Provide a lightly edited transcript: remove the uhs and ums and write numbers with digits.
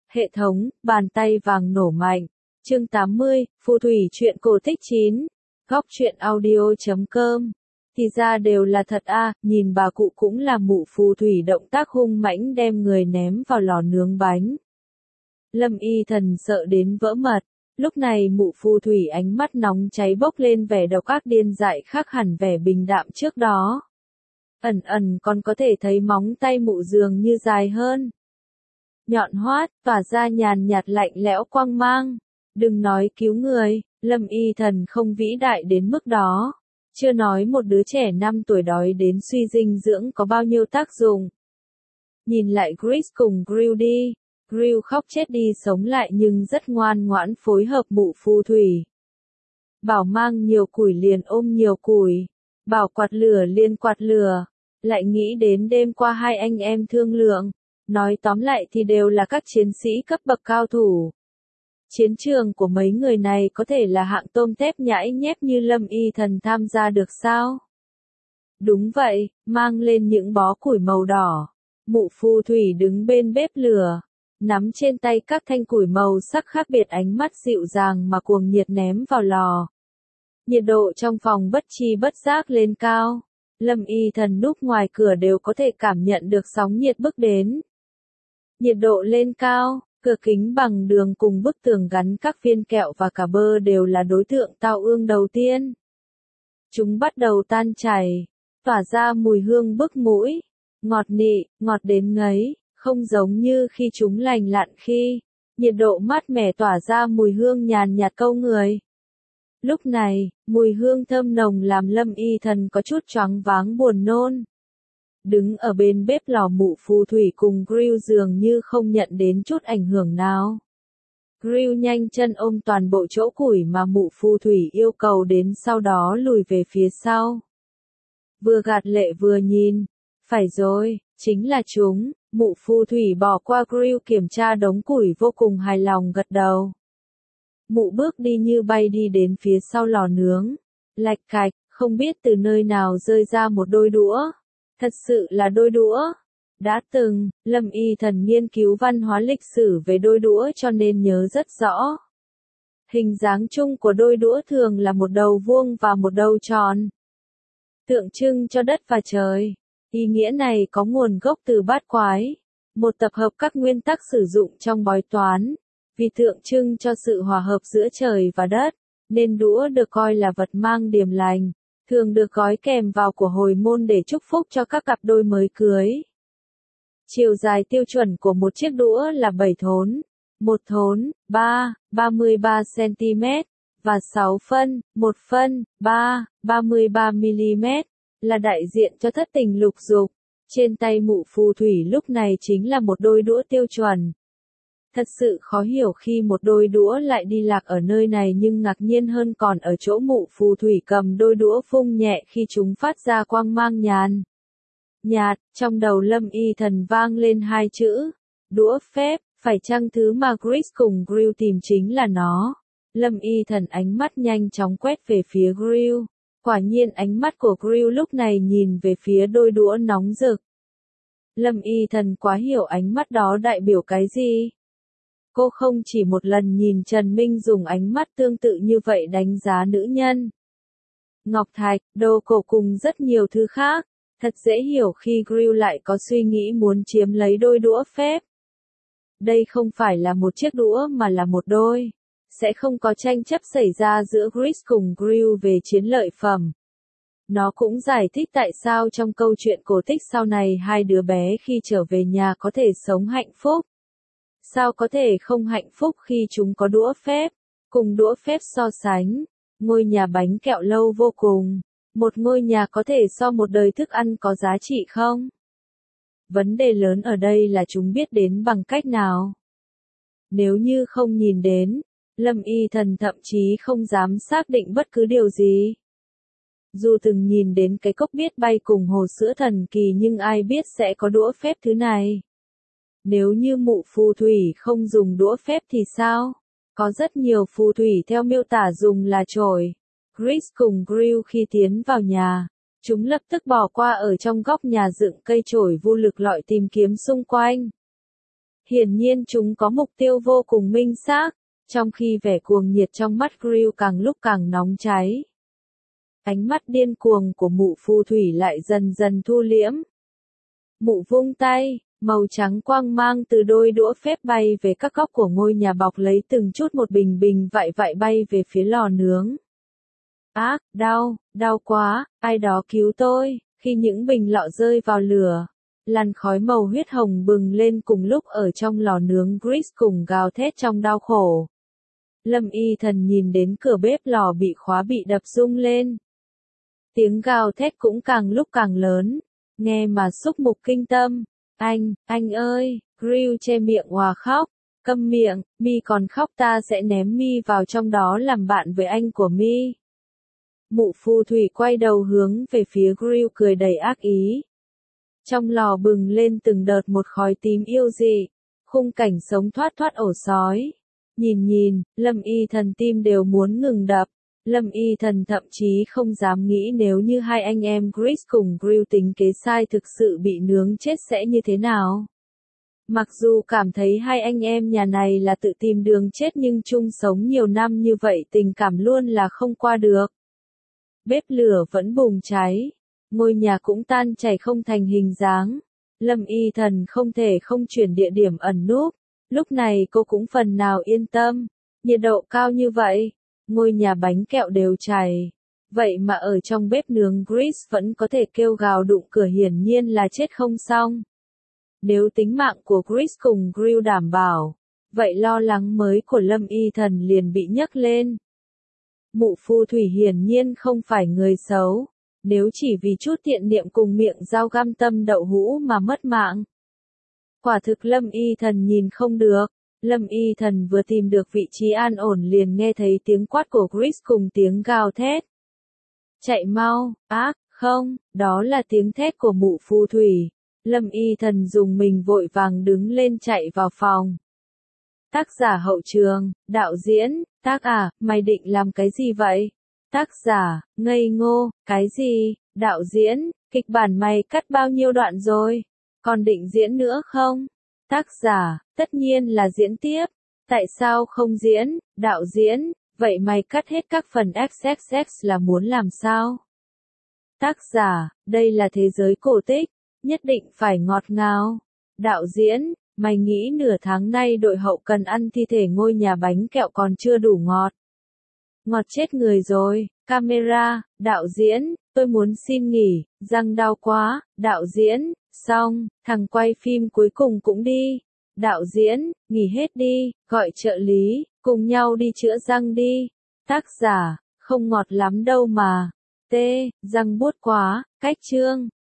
Hệ thống, bàn tay vàng nổ mạnh. Chương 80, phù thủy truyện cổ tích 9. Góc truyện audio.com. Thì ra đều là thật a, nhìn bà cụ cũng là mụ phù thủy động tác hung mãnh đem người ném vào lò nướng bánh. Lâm Y Thần sợ đến vỡ mật. Lúc này mụ phù thủy ánh mắt nóng cháy bốc lên vẻ độc ác điên dại khác hẳn vẻ bình đạm trước đó. Ẩn ẩn còn có thể thấy móng tay mụ dường như dài hơn. Nhọn hoắt, tỏa ra nhàn nhạt lạnh lẽo quang mang. Đừng nói cứu người, Lâm Y Thần không vĩ đại đến mức đó. Chưa nói một đứa trẻ 5 tuổi đói đến suy dinh dưỡng có bao nhiêu tác dụng. Nhìn lại Chris cùng Grill đi. Grill khóc chết đi sống lại nhưng rất ngoan ngoãn phối hợp mụ phù thủy. Bảo mang nhiều củi liền ôm nhiều củi. Bảo quạt lửa liền quạt lửa. Lại nghĩ đến đêm qua hai anh em thương lượng. Nói tóm lại thì đều là các chiến sĩ cấp bậc cao thủ. Chiến trường của mấy người này có thể là hạng tôm tép nhãi nhép như Lâm Y Thần tham gia được sao? Đúng vậy, mang lên những bó củi màu đỏ. Mụ phù thủy đứng bên bếp lửa. Nắm trên tay các thanh củi màu sắc khác biệt, ánh mắt dịu dàng mà cuồng nhiệt ném vào lò. Nhiệt độ trong phòng bất chi bất giác lên cao. Lâm Y Thần núp ngoài cửa đều có thể cảm nhận được sóng nhiệt bước đến. Nhiệt độ lên cao, cửa kính bằng đường cùng bức tường gắn các viên kẹo và cả bơ đều là đối tượng tao ương đầu tiên. Chúng bắt đầu tan chảy, tỏa ra mùi hương bức mũi, ngọt nị, ngọt đến ngấy, không giống như khi chúng lành lặn khi. Nhiệt độ mát mẻ tỏa ra mùi hương nhàn nhạt câu người. Lúc này, mùi hương thơm nồng làm Lâm Y Thần có chút choáng váng buồn nôn. Đứng ở bên bếp lò mụ phù thủy cùng Grill dường như không nhận đến chút ảnh hưởng nào. Grill nhanh chân ôm toàn bộ chỗ củi mà mụ phù thủy yêu cầu đến, sau đó lùi về phía sau. Vừa gạt lệ vừa nhìn. Phải rồi, chính là chúng. Mụ phù thủy bỏ qua Grill kiểm tra đống củi vô cùng hài lòng gật đầu. Mụ bước đi như bay đi đến phía sau lò nướng. Lạch cạch, không biết từ nơi nào rơi ra một đôi đũa. Thật sự là đôi đũa. Đã từng, Lâm Y Thần nghiên cứu văn hóa lịch sử về đôi đũa cho nên nhớ rất rõ. Hình dáng chung của đôi đũa thường là một đầu vuông và một đầu tròn. Tượng trưng cho đất và trời. Ý nghĩa này có nguồn gốc từ bát quái. Một tập hợp các nguyên tắc sử dụng trong bói toán. Vì tượng trưng cho sự hòa hợp giữa trời và đất, nên đũa được coi là vật mang điềm lành. Thường được gói kèm vào của hồi môn để chúc phúc cho các cặp đôi mới cưới. Chiều dài tiêu chuẩn của một chiếc đũa là 7 thốn, 1 thốn, 33 cm, và 6 phân, 1 phân, 33 mm, là đại diện cho thất tình lục dục. Trên tay mụ phù thủy lúc này chính là một đôi đũa tiêu chuẩn. Thật sự khó hiểu khi một đôi đũa lại đi lạc ở nơi này, nhưng ngạc nhiên hơn còn ở chỗ mụ phù thủy cầm đôi đũa vung nhẹ khi chúng phát ra quang mang nhàn nhạt. Trong đầu Lâm Y Thần vang lên hai chữ, đũa phép, phải chăng thứ mà Chris cùng Grill tìm chính là nó. Lâm Y Thần ánh mắt nhanh chóng quét về phía Grill. Quả nhiên ánh mắt của Grill lúc này nhìn về phía đôi đũa nóng rực. Lâm Y Thần quá hiểu ánh mắt đó đại biểu cái gì. Cô không chỉ một lần nhìn Trần Minh dùng ánh mắt tương tự như vậy đánh giá nữ nhân. Ngọc thạch, đồ cổ cùng rất nhiều thứ khác. Thật dễ hiểu khi Grill lại có suy nghĩ muốn chiếm lấy đôi đũa phép. Đây không phải là một chiếc đũa mà là một đôi. Sẽ không có tranh chấp xảy ra giữa Chris cùng Grill về chiến lợi phẩm. Nó cũng giải thích tại sao trong câu chuyện cổ tích sau này hai đứa bé khi trở về nhà có thể sống hạnh phúc. Sao có thể không hạnh phúc khi chúng có đũa phép? Cùng đũa phép so sánh, ngôi nhà bánh kẹo lâu vô cùng. Một ngôi nhà có thể so một đời thức ăn có giá trị không? Vấn đề lớn ở đây là chúng biết đến bằng cách nào? Nếu như không nhìn đến, Lâm Y Thần thậm chí không dám xác định bất cứ điều gì. Dù từng nhìn đến cái cốc biết bay cùng hồ sữa thần kỳ nhưng ai biết sẽ có đũa phép thứ này. Nếu như mụ phù thủy không dùng đũa phép thì sao? Có rất nhiều phù thủy theo miêu tả dùng là chổi. Chris cùng Grill khi tiến vào nhà, chúng lập tức bỏ qua ở trong góc nhà dựng cây chổi vô lực lọi tìm kiếm xung quanh. Hiển nhiên chúng có mục tiêu vô cùng minh xác, trong khi vẻ cuồng nhiệt trong mắt Grill càng lúc càng nóng cháy. Ánh mắt điên cuồng của mụ phù thủy lại dần dần thu liễm. Mụ vung tay, màu trắng quang mang từ đôi đũa phép bay về các góc của ngôi nhà bọc lấy từng chút một bình bình vại vại bay về phía lò nướng. Ác, đau quá, ai đó cứu tôi, khi những bình lọ rơi vào lửa. Làn khói màu huyết hồng bừng lên cùng lúc ở trong lò nướng Chris cùng gào thét trong đau khổ. Lâm Y Thần nhìn đến cửa bếp lò bị khóa bị đập rung lên. Tiếng gào thét cũng càng lúc càng lớn, nghe mà xúc mục kinh tâm. Anh ơi, Grill che miệng òa khóc. Câm miệng, mi còn khóc ta sẽ ném mi vào trong đó làm bạn với anh của mi. Mụ phù thủy quay đầu hướng về phía Grill cười đầy ác ý. Trong lò bừng lên từng đợt một khói tím yêu dị, khung cảnh sống thoát thoát ổ sói. Nhìn, Lâm Y Thần tim đều muốn ngừng đập. Lâm Y Thần thậm chí không dám nghĩ nếu như hai anh em Chris cùng Grill tính kế sai thực sự bị nướng chết sẽ như thế nào. Mặc dù cảm thấy hai anh em nhà này là tự tìm đường chết nhưng chung sống nhiều năm như vậy tình cảm luôn là không qua được. Bếp lửa vẫn bùng cháy. Ngôi nhà cũng tan chảy không thành hình dáng. Lâm Y Thần không thể không chuyển địa điểm ẩn núp. Lúc này cô cũng phần nào yên tâm. Nhiệt độ cao như vậy, ngôi nhà bánh kẹo đều chảy. Vậy mà ở trong bếp nướng Chris vẫn có thể kêu gào đụng cửa hiển nhiên là chết không xong. Nếu tính mạng của Chris cùng Grill đảm bảo, vậy lo lắng mới của Lâm Y Thần liền bị nhấc lên. Mụ phù thủy hiển nhiên không phải người xấu. Nếu chỉ vì chút tiện niệm cùng miệng dao găm tâm đậu hũ mà mất mạng. Quả thực Lâm Y Thần nhìn không được. Lâm Y Thần vừa tìm được vị trí an ổn liền nghe thấy tiếng quát của Chris cùng tiếng gào thét. Chạy mau, không, đó là tiếng thét của mụ phù thủy. Lâm Y Thần dùng mình vội vàng đứng lên chạy vào phòng. Tác giả hậu trường, đạo diễn, mày định làm cái gì vậy? Tác giả, ngây ngô, cái gì? Đạo diễn, kịch bản mày cắt bao nhiêu đoạn rồi? Còn định diễn nữa không? Tác giả, tất nhiên là diễn tiếp. Tại sao không diễn? Đạo diễn, vậy mày cắt hết các phần XXX là muốn làm sao? Tác giả, đây là thế giới cổ tích, nhất định phải ngọt ngào. Đạo diễn, mày nghĩ nửa tháng nay đội hậu cần ăn thi thể ngôi nhà bánh kẹo còn chưa đủ ngọt. Ngọt chết người rồi. Camera, đạo diễn, tôi muốn xin nghỉ, răng đau quá. Đạo diễn, xong, thằng quay phim cuối cùng cũng đi. Đạo diễn, nghỉ hết đi, gọi trợ lý, cùng nhau đi chữa răng đi. Tác giả, không ngọt lắm đâu mà. Răng buốt quá, cách chương.